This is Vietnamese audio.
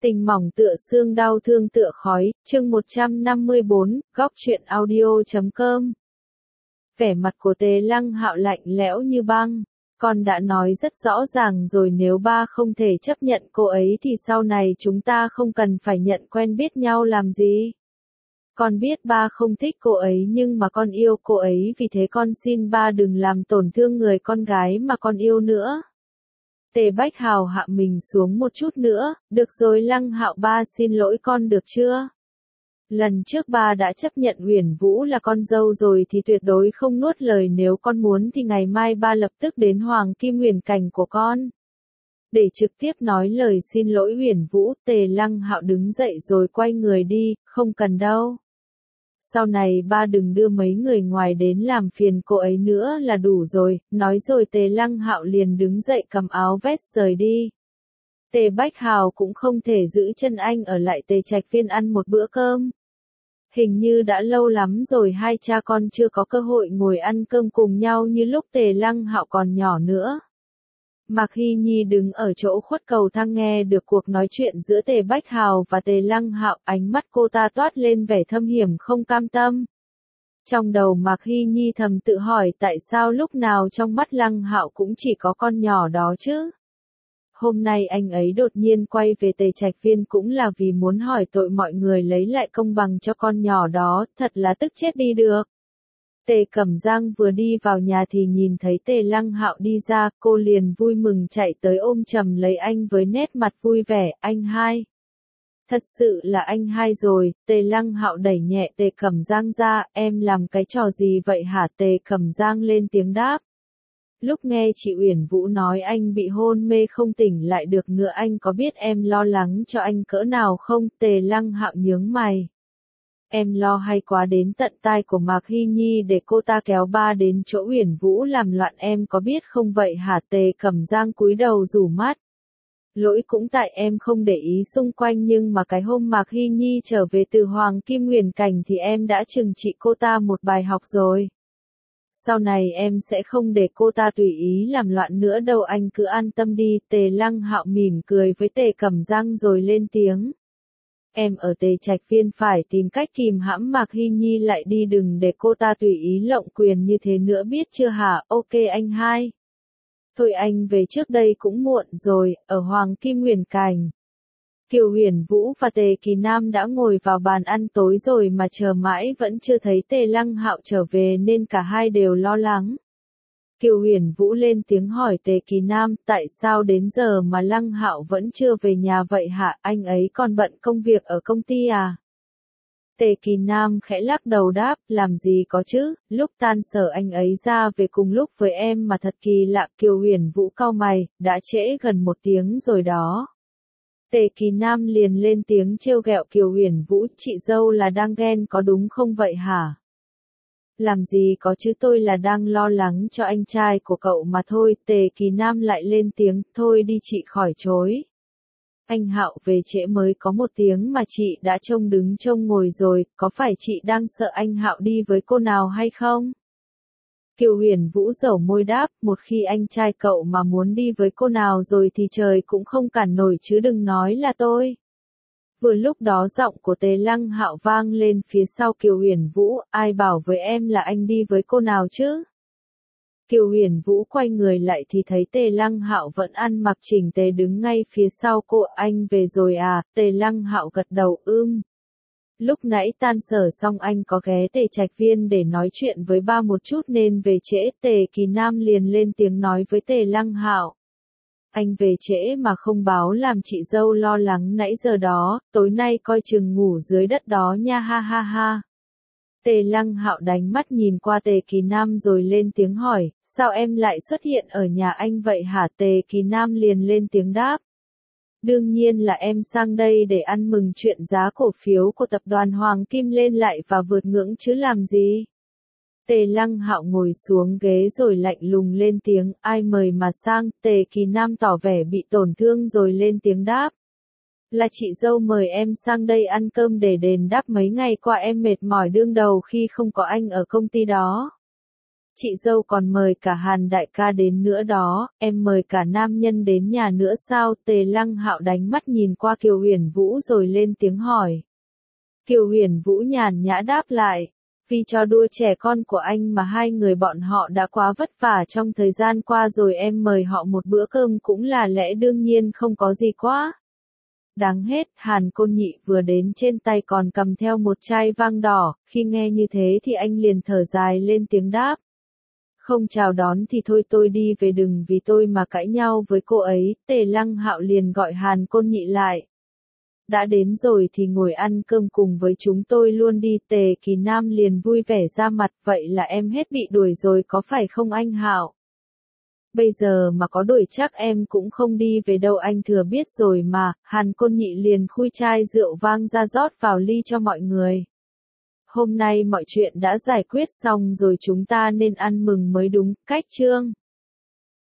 Tình mỏng tựa xương, đau thương tựa khói, chương 154, góc truyện audio.com. Vẻ mặt của Tề Lăng Hạo lạnh lẽo như băng. Con đã nói rất rõ ràng rồi, nếu ba không thể chấp nhận cô ấy thì sau này chúng ta không cần phải nhận quen biết nhau làm gì. Con biết ba không thích cô ấy nhưng mà con yêu cô ấy, vì thế con xin ba đừng làm tổn thương người con gái mà con yêu nữa. Tề Bách Hào hạ mình xuống một chút nữa, được rồi Lăng Hạo, ba xin lỗi con được chưa? Lần trước ba đã chấp nhận Uyển Vũ là con dâu rồi thì tuyệt đối không nuốt lời, nếu con muốn thì ngày mai ba lập tức đến Hoàng Kim Huyền Cảnh của con. Để trực tiếp nói lời xin lỗi Uyển Vũ, Tề Lăng Hạo đứng dậy rồi quay người đi, không cần đâu. Sau này ba đừng đưa mấy người ngoài đến làm phiền cô ấy nữa là đủ rồi, nói rồi Tề Lăng Hạo liền đứng dậy cầm áo vest rời đi. Tề Bách Hào cũng không thể giữ chân anh ở lại Tề Trạch Viên ăn một bữa cơm. Hình như đã lâu lắm rồi hai cha con chưa có cơ hội ngồi ăn cơm cùng nhau như lúc Tề Lăng Hạo còn nhỏ nữa. Mạc Hy Nhi đứng ở chỗ khuất cầu thang nghe được cuộc nói chuyện giữa Tề Bách Hào và Tề Lăng Hạo, ánh mắt cô ta toát lên vẻ thâm hiểm không cam tâm. Trong đầu Mạc Hy Nhi thầm tự hỏi tại sao lúc nào trong mắt Lăng Hạo cũng chỉ có con nhỏ đó chứ. Hôm nay anh ấy đột nhiên quay về Tề Trạch Viên cũng là vì muốn hỏi tội mọi người lấy lại công bằng cho con nhỏ đó, thật là tức chết đi được. Tề Cẩm Giang vừa đi vào nhà thì nhìn thấy Tề Lăng Hạo đi ra, cô liền vui mừng chạy tới ôm chầm lấy anh với nét mặt vui vẻ, anh hai. Thật sự là anh hai rồi, Tề Lăng Hạo đẩy nhẹ Tề Cẩm Giang ra, em làm cái trò gì vậy hả? Tề Cẩm Giang lên tiếng đáp. Lúc nghe chị Uyển Vũ nói anh bị hôn mê không tỉnh lại được nữa, anh có biết em lo lắng cho anh cỡ nào không? Tề Lăng Hạo nhướng mày. Em lo hay quá, đến tận tai của Mạc Hy Nhi để cô ta kéo ba đến chỗ Uyển Vũ làm loạn, em có biết không vậy hả? Tề Cẩm Giang cúi đầu rủ mắt. Lỗi cũng tại em không để ý xung quanh, nhưng mà cái hôm Mạc Hy Nhi trở về từ Hoàng Kim Huyền Cảnh thì em đã trừng trị cô ta một bài học rồi. Sau này em sẽ không để cô ta tùy ý làm loạn nữa đâu, anh cứ an tâm đi. Tề Lăng Hạo mỉm cười với Tề Cẩm Giang rồi lên tiếng. Em ở Tề Trạch Viên phải tìm cách kìm hãm Mạc Hy Nhi lại đi, đừng để cô ta tùy ý lộng quyền như thế nữa, biết chưa hả? Ok anh hai. Thôi anh về trước đây cũng muộn rồi, ở Hoàng Kim Huyền Cảnh. Kiều Huyền Vũ và Tề Kỳ Nam đã ngồi vào bàn ăn tối rồi mà chờ mãi vẫn chưa thấy Tề Lăng Hạo trở về nên cả hai đều lo lắng. Kiều Huyền Vũ lên tiếng hỏi Tề Kỳ Nam, tại sao đến giờ mà Lăng Hạo vẫn chưa về nhà vậy hả? Anh ấy còn bận công việc ở công ty à? Tề Kỳ Nam khẽ lắc đầu đáp, làm gì có chứ, lúc tan sở anh ấy ra về cùng lúc với em mà thật kỳ lạ. Kiều Huyền Vũ cau mày, đã trễ gần 1 tiếng rồi đó. Tề Kỳ Nam liền lên tiếng trêu ghẹo Kiều Huyền Vũ, chị dâu là đang ghen có đúng không vậy hả? Làm gì có chứ, tôi là đang lo lắng cho anh trai của cậu mà thôi. Tề Kỳ Nam lại lên tiếng, thôi đi chị khỏi chối. Anh Hạo về trễ mới có 1 tiếng mà chị đã trông đứng trông ngồi rồi, có phải chị đang sợ anh Hạo đi với cô nào hay không? Kiều Huyền Vũ dẩu môi đáp, một khi anh trai cậu mà muốn đi với cô nào rồi thì trời cũng không cản nổi chứ đừng nói là tôi. Vừa lúc đó giọng của Tề Lăng Hạo vang lên phía sau Kiều Huyền Vũ, ai bảo với em là anh đi với cô nào chứ? Kiều Huyền Vũ quay người lại thì thấy Tề Lăng Hạo vẫn ăn mặc chỉnh tề đứng ngay phía sau cô. Anh về rồi à? Tề Lăng Hạo gật đầu, Lúc nãy tan sở xong anh có ghé Tề Trạch Viên để nói chuyện với ba một chút nên về trễ. Tề Kỳ Nam liền lên tiếng nói với Tề Lăng Hạo. Anh về trễ mà không báo làm chị dâu lo lắng nãy giờ đó, tối nay coi chừng ngủ dưới đất đó nha, ha ha ha. Tề Lăng Hạo đánh mắt nhìn qua Tề Kỳ Nam rồi lên tiếng hỏi, sao em lại xuất hiện ở nhà anh vậy hả? Tề Kỳ Nam liền lên tiếng đáp. Đương nhiên là em sang đây để ăn mừng chuyện giá cổ phiếu của tập đoàn Hoàng Kim lên lại và vượt ngưỡng chứ làm gì. Tề Lăng Hạo ngồi xuống ghế rồi lạnh lùng lên tiếng, ai mời mà sang? Tề Kỳ Nam tỏ vẻ bị tổn thương rồi lên tiếng đáp. Là chị dâu mời em sang đây ăn cơm để đền đáp mấy ngày qua em mệt mỏi đương đầu khi không có anh ở công ty đó. chị dâu còn mời cả Hàn đại ca đến nữa đó, em mời cả nam nhân đến nhà nữa sao? Tề Lăng Hạo đánh mắt nhìn qua Kiều Huyền Vũ rồi lên tiếng hỏi. Kiều Huyền Vũ nhàn nhã đáp lại. Vì trò đùa trẻ con của anh mà hai người bọn họ đã quá vất vả trong thời gian qua rồi, em mời họ một bữa cơm cũng là lẽ đương nhiên, không có gì quá đáng hết. Hàn Côn Nhị vừa đến trên tay còn cầm theo một chai vang đỏ, khi nghe như thế thì anh liền thở dài lên tiếng đáp. Không chào đón thì thôi tôi đi về, đừng vì tôi mà cãi nhau với cô ấy. Tề Lăng Hạo liền gọi Hàn Côn Nhị lại. Đã đến rồi thì ngồi ăn cơm cùng với chúng tôi luôn đi. Tề Kỳ Nam liền vui vẻ ra mặt, vậy là em hết bị đuổi rồi có phải không anh Hạo? Bây giờ mà có đuổi chắc em cũng không đi về đâu, anh thừa biết rồi mà. Hàn Côn Nhị liền khui chai rượu vang ra rót vào ly cho mọi người. Hôm nay mọi chuyện đã giải quyết xong rồi, chúng ta nên ăn mừng mới đúng. Cách chương